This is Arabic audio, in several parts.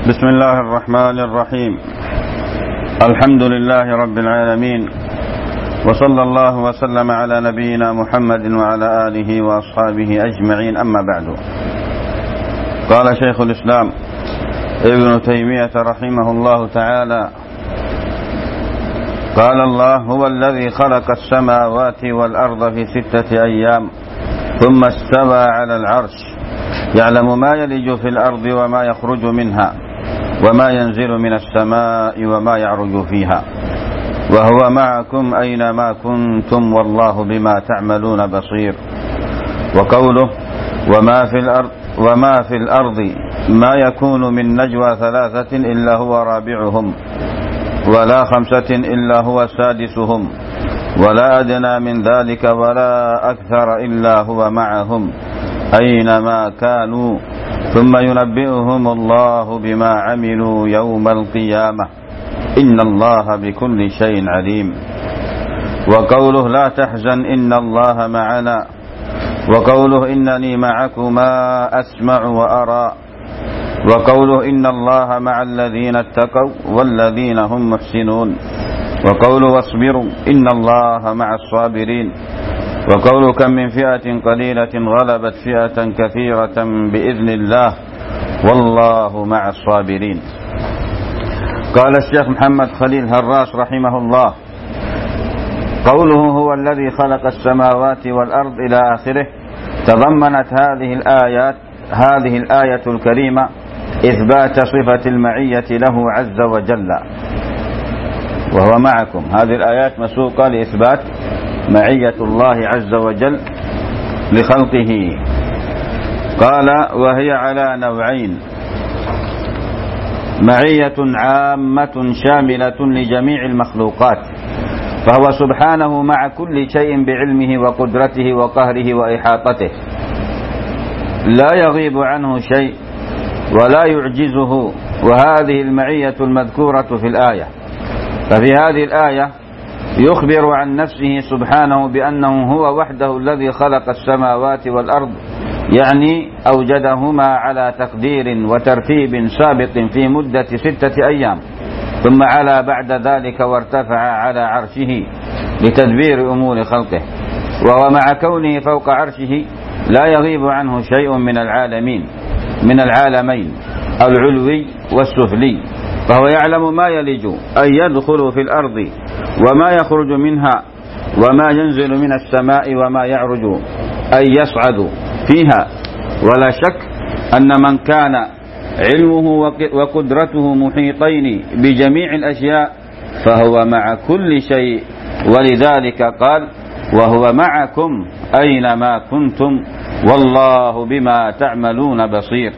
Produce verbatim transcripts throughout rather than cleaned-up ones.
بسم الله الرحمن الرحيم. الحمد لله رب العالمين، وصلى الله وسلم على نبينا محمد وعلى آله وأصحابه أجمعين، أما بعد. قال شيخ الإسلام ابن تيمية رحمه الله تعالى: قال الله: هو الذي خلق السماوات والأرض في ستة أيام ثم استوى على العرش يعلم ما يلج في الأرض وما يخرج منها وما ينزل من السماء وما يعرج فيها وهو معكم أينما كنتم والله بما تعملون بصير. وقوله: وما في الأرض وما في الأرض ما يكون من نجوى ثلاثة إلا هو رابعهم ولا خمسة إلا هو سادسهم ولا أدنى من ذلك ولا أكثر إلا هو معهم أينما كانوا ثم ينبئهم الله بما عملوا يوم القيامة إن الله بكل شيء عليم. وقوله: لا تحزن إن الله معنا. وقوله: إنني معكما أسمع وأرى. وقوله: إن الله مع الذين اتقوا والذين هم محسنون. وقوله: واصبروا إن الله مع الصابرين. وقوله: كم من فئة قليلة غلبت فئة كثيرة بإذن الله والله مع الصابرين. قال الشيخ محمد خليل هراس رحمه الله: قوله هو الذي خلق السماوات والأرض إلى آخره تضمنت هذه الآيات هذه الآية الكريمة إثبات صفة المعية له عز وجل وهو معكم. هذه الآيات مسوقة لإثبات معية الله عز وجل لخلقه. قال: وهي على نوعين: معية عامة شاملة لجميع المخلوقات، فهو سبحانه مع كل شيء بعلمه وقدرته وقهره وإحاطته، لا يغيب عنه شيء ولا يعجزه، وهذه المعية المذكورة في الآية. ففي هذه الآية يخبر عن نفسه سبحانه بأنه هو وحده الذي خلق السماوات والأرض، يعني أوجدهما على تقدير وترتيب سابق في مدة ستة أيام، ثم علا بعد ذلك وارتفع على عرشه لتدبير أمور خلقه. وهو مع كونه فوق عرشه لا يغيب عنه شيء من العالمين من العالمين العلوي والسفلي، فهو يعلم ما يلج أي يدخل في الأرض وما يخرج منها وما ينزل من السماء وما يعرج أي يصعد فيها. ولا شك أن من كان علمه وقدرته محيطين بجميع الأشياء فهو مع كل شيء، ولذلك قال: وهو معكم أينما كنتم والله بما تعملون بصير.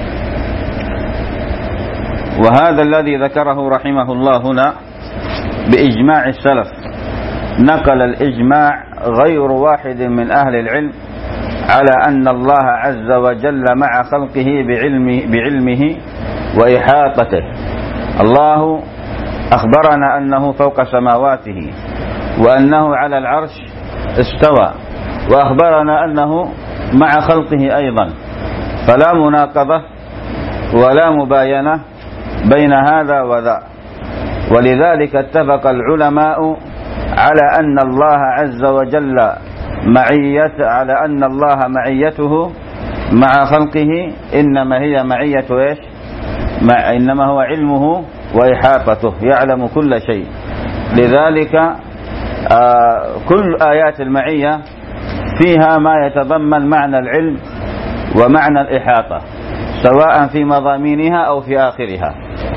وهذا الذي ذكره رحمه الله هنا بإجماع السلف، نقل الإجماع غير واحد من أهل العلم على أن الله عز وجل مع خلقه بعلمه, بعلمه وإحاطته. الله أخبرنا أنه فوق سماواته وأنه على العرش استوى، وأخبرنا أنه مع خلقه أيضا، فلا مناقضة ولا مباينة بين هذا وذا. ولذلك اتفق العلماء على أن الله عز وجل معية على أن الله معيته مع خلقه إنما هي معية إيش؟ مع إنما هو علمه وإحاطته، يعلم كل شيء. لذلك آه كل آيات المعية فيها ما يتضمن معنى العلم ومعنى الإحاطة، سواء في مضامينها أو في آخرها.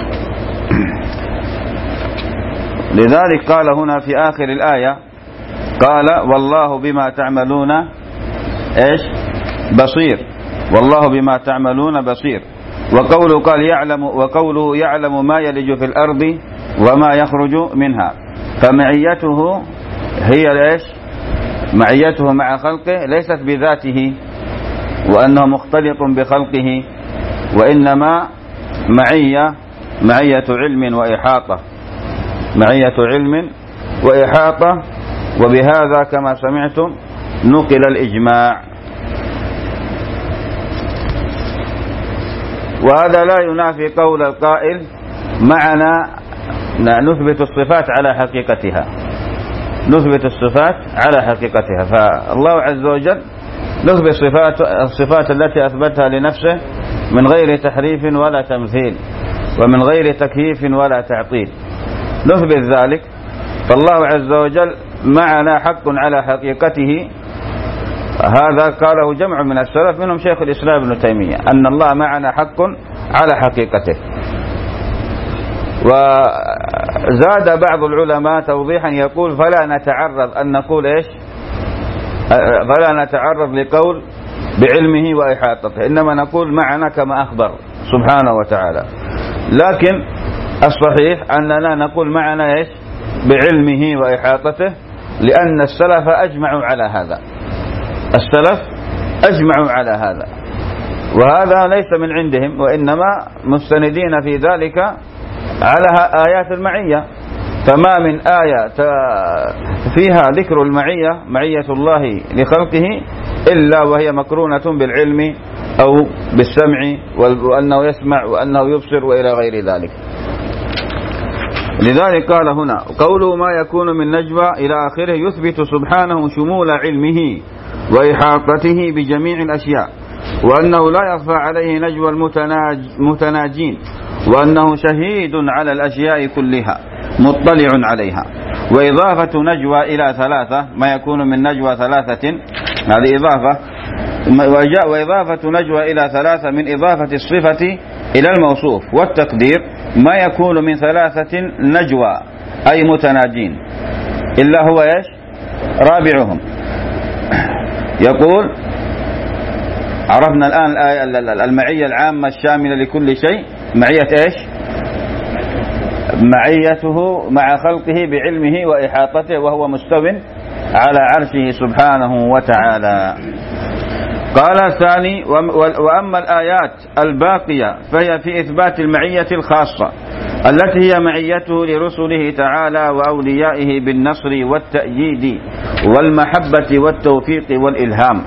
لذلك قال هنا في آخر الآية، قال: والله بما تعملون إيش؟ بصير. والله بما تعملون بصير. وقوله قال يعلم وقوله يعلم ما يلج في الأرض وما يخرج منها، فمعيته هي إيش؟ معيته مع خلقه ليست بذاته وأنه مختلط بخلقه، وإنما معية معية علم وإحاطة معية علم وإحاطة. وبهذا كما سمعتم نقل الإجماع. وهذا لا ينافي قول القائل معنا نثبت الصفات على حقيقتها، نثبت الصفات على حقيقتها. فالله عز وجل نثبت صفات الصفات التي أثبتها لنفسه من غير تحريف ولا تمثيل، ومن غير تكييف ولا تعطيل، نثبت ذلك. فالله عز وجل معنا حق على حقيقته، هذا قاله جمع من السلف منهم شيخ الإسلام ابن تيمية، أن الله معنا حق على حقيقته. وزاد بعض العلماء توضيحا يقول فلا نتعرض أن نقول إيش، فلا نتعرض لقول بعلمه وإحاطته، إنما نقول معنا كما أخبر سبحانه وتعالى. لكن الصحيح أننا نقول معنا إيش بعلمه وإحاطته، لأن السلف أجمعوا على هذا، السلف أجمعوا على هذا، وهذا ليس من عندهم، وإنما مستندين في ذلك على آيات المعية. فما من آية فيها ذكر المعية، معية الله لخلقه، إلا وهي مقرونة بالعلم أو بالسمع، وأنه يسمع وأنه يبصر وإلى غير ذلك. لذلك قال هنا قوله ما يكون من نجوى إلى آخره يثبت سبحانه شمول علمه وإحاطته بجميع الأشياء، وأنه لا يخفى عليه نجوى المتناجين، وأنه شهيد على الأشياء كلها مطلع عليها. وإضافة نجوى إلى ثلاثة، ما يكون من نجوى ثلاثة، هذه إضافة. وإضافة نجوى إلى ثلاثة من إضافة الصفة إلى الموصوف، والتقدير ما يكون من ثلاثة نجوى أي متناجين إلا هو إيش رابعهم. يقول عرفنا الآن الآية المعية العامة الشاملة لكل شيء، معية إيش معيته مع خلقه بعلمه وإحاطته، وهو مستو على عرشه سبحانه وتعالى. قال الثاني وأما الآيات الباقية فهي في إثبات المعية الخاصة التي هي معيته لرسله تعالى وأوليائه بالنصر والتأييد والمحبة والتوفيق والإلهام.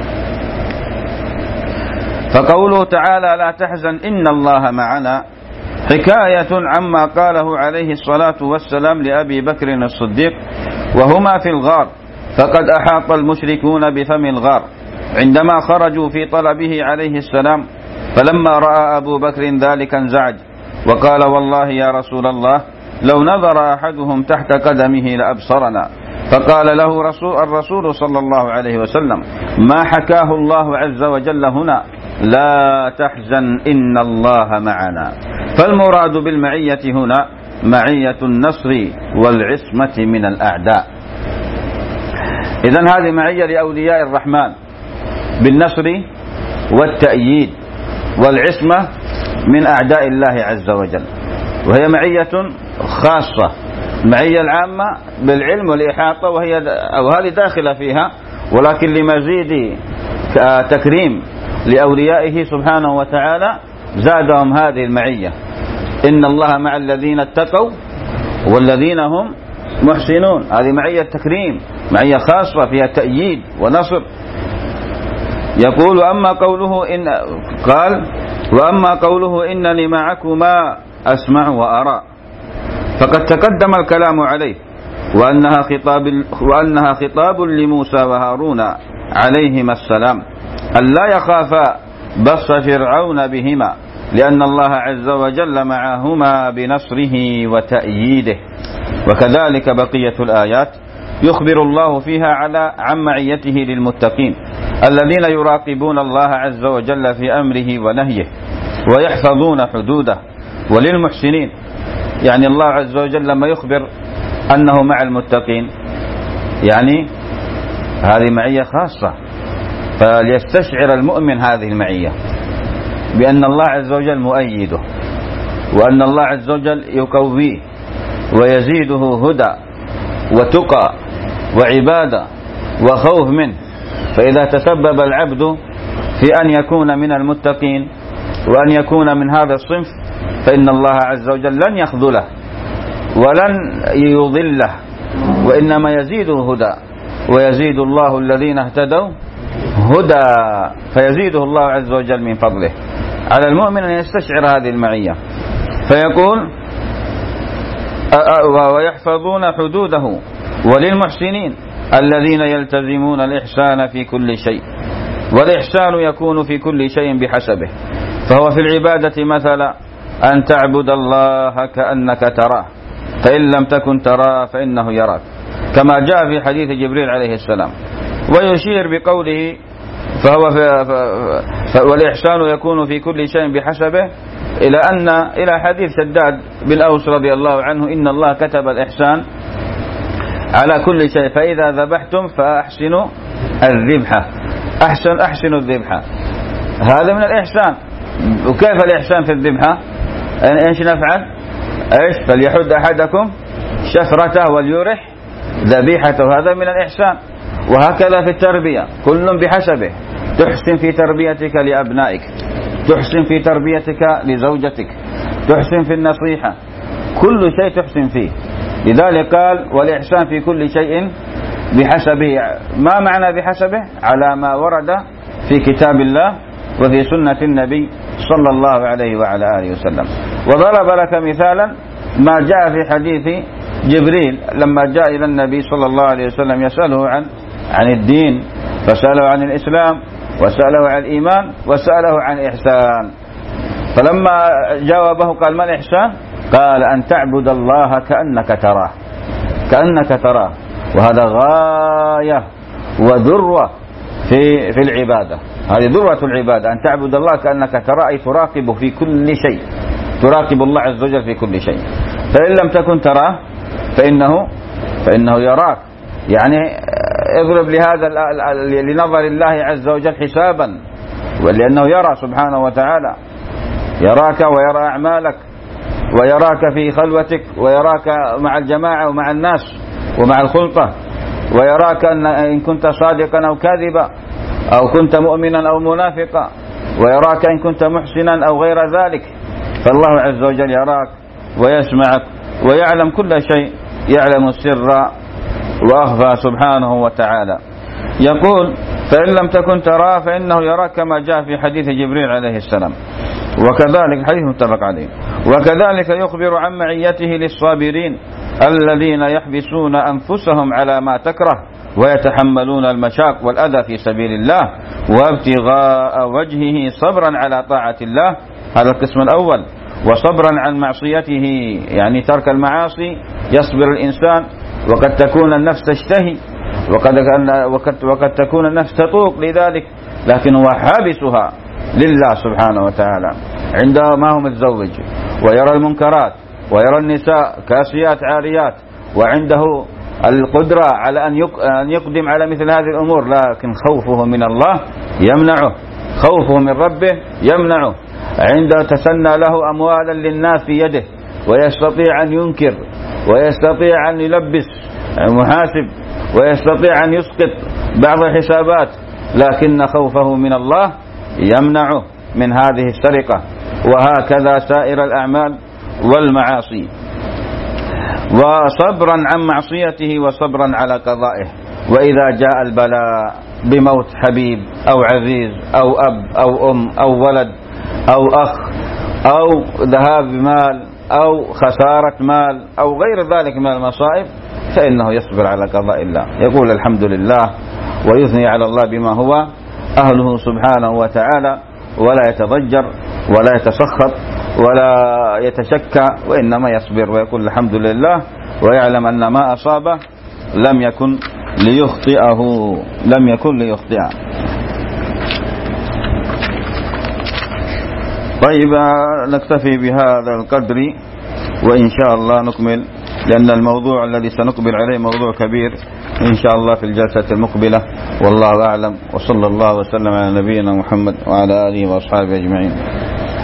فقوله تعالى لا تحزن إن الله معنا حكاية عما قاله عليه الصلاة والسلام لأبي بكر الصديق وهما في الغار، فقد أحاط المشركون بفم الغار عندما خرجوا في طلبه عليه السلام، فلما رأى أبو بكر ذلك انزعج وقال والله يا رسول الله لو نظر أحدهم تحت قدمه لأبصرنا. فقال له رسول الرسول صلى الله عليه وسلم ما حكاه الله عز وجل هنا لا تحزن إن الله معنا. فالمراد بالمعية هنا معية النصر والعصمة من الأعداء. إذن هذه معية لأولياء الرحمن بالنصر والتأييد والعصمة من أعداء الله عز وجل، وهي معية خاصة. المعية العامة بالعلم والإحاطة وهي أو هذه داخلة فيها، ولكن لمزيد تكريم لأوليائه سبحانه وتعالى زادهم هذه المعية. إن الله مع الذين اتقوا والذين هم محسنون، هذه معية تكريم، معية خاصة فيها تأييد ونصر. يقول وأما قوله إن قال وأما قوله إنني معكما أسمع وأرى، فقد تقدم الكلام عليه، وأنها خطاب وأنها خطاب لموسى وهارون عليهما السلام ألا يخافا بص فرعون بهما، لأن الله عز وجل معهما بنصره وتأييده. وكذلك بقية الآيات يخبر الله فيها على عن معيته للمتقين الذين يراقبون الله عز وجل في أمره ونهيه ويحفظون حدوده، وللمحسنين يعني الله عز وجل لما يخبر أنه مع المتقين يعني هذه معية خاصة، فليستشعر المؤمن هذه المعية بأن الله عز وجل مؤيده، وأن الله عز وجل يقويه ويزيده هدى وتقى وعبادة وخوف منه. فإذا تسبب العبد في أن يكون من المتقين وأن يكون من هذا الصنف، فإن الله عز وجل لن يخذله ولن يضله، وإنما يزيده هدى، ويزيد الله الذين اهتدوا هدى، فيزيده الله عز وجل من فضله. على المؤمن أن يستشعر هذه المعية، فيقول ويحفظون حدوده وللمحسنين الذين يلتزمون الإحسان في كل شيء، والإحسان يكون في كل شيء بحسبه، فهو في العبادة مثلا أن تعبد الله كأنك تراه، فإن لم تكن تراه فإنه يراك، كما جاء في حديث جبريل عليه السلام. ويشير بقوله فهو في ف... والإحسان يكون في كل شيء بحسبه إلى أن إلى حديث شداد بن أوس رضي الله عنه إن الله كتب الإحسان على كل شيء، فإذا ذبحتم فأحسنوا الذبحة، أحسن أحسنوا الذبحة، هذا من الإحسان. وكيف الإحسان في الذبحة؟ إيش نفعل؟ إيش؟ فليحد أحدكم شفرته وليرح ذبيحته، هذا من الإحسان. وهكذا في التربية، كل بحسبه، تحسن في تربيتك لأبنائك، تحسن في تربيتك لزوجتك، تحسن في النصيحة، كل شيء تحسن فيه. لذلك قال والإحسان في كل شيء بحسبه. ما معنى بحسبه؟ على ما ورد في كتاب الله وفي سنة النبي صلى الله عليه وعلى آله وسلم. وضرب لك مثالا ما جاء في حديث جبريل لما جاء إلى النبي صلى الله عليه وسلم يسأله عن عن الدين، فسأله عن الإسلام، وسأله عن الإيمان، وسأله عن الإحسان. فلما جاوبه قال ما الإحسان؟ قال أن تعبد الله كأنك تراه، كأنك تراه، وهذا غاية وذروة في في العبادة، هذه ذروة العبادة، أن تعبد الله كأنك تراه، أي تراقب في كل شيء، تراقب الله عز وجل في كل شيء. فإن لم تكن تراه فإنه فإنه يراك، يعني اضرب لهذا لنظر الله عز وجل حسابا، ولأنه يرى سبحانه وتعالى، يراك ويرى أعمالك، ويراك في خلوتك، ويراك مع الجماعة ومع الناس ومع الخلطة، ويراك إن كنت صادقا أو كاذبا، أو كنت مؤمنا أو منافقا، ويراك إن كنت محسنا أو غير ذلك. فالله عز وجل يراك ويسمعك ويعلم كل شيء، يعلم السر وأخفى سبحانه وتعالى. يقول فإن لم تكن تراه فإنه يراك، كما جاء في حديث جبريل عليه السلام. وكذلك حديث متفق عليه. وكذلك يخبر عن معيته للصابرين الذين يحبسون أنفسهم على ما تكره ويتحملون المشاق والأذى في سبيل الله وابتغاء وجهه صبرا على طاعة الله، هذا القسم الأول. وصبرا عن معصيته، يعني ترك المعاصي يصبر الإنسان، وقد تكون النفس تشتهي، وقد, وقد, وقد تكون النفس تطوق لذلك، لكن هو حابسها لله سبحانه وتعالى. عندما هو متزوج ويرى المنكرات ويرى النساء كاسيات عاريات، وعنده القدرة على أن يقدم على مثل هذه الأمور، لكن خوفه من الله يمنعه، خوفه من ربه يمنعه. عندما تسنى له أموالا للناس في يده ويستطيع أن ينكر، ويستطيع أن يلبس محاسب، ويستطيع أن يسقط بعض الحسابات، لكن خوفه من الله يمنعه من هذه السرقة. وهكذا سائر الأعمال والمعاصي. وصبرا عن معصيته وصبرا على قضائه. وإذا جاء البلاء بموت حبيب أو عزيز أو أب أو أم أو ولد أو أخ أو ذهاب مال أو خسارة مال أو غير ذلك من المصائب، فإنه يصبر على قضاء الله، يقول الحمد لله ويثني على الله بما هو أهله سبحانه وتعالى، ولا يتضجر ولا يتسخط ولا يتشكى، وإنما يصبر ويقول الحمد لله، ويعلم أن ما أصابه لم يكن ليخطئه، لم يكن ليخطئه. طيب نكتفي بهذا القدر، وإن شاء الله نكمل، لأن الموضوع الذي سنقبل عليه موضوع كبير إن شاء الله في الجلسة المقبلة. والله أعلم، وصلى الله وسلم على نبينا محمد وعلى آله وأصحابه أجمعين.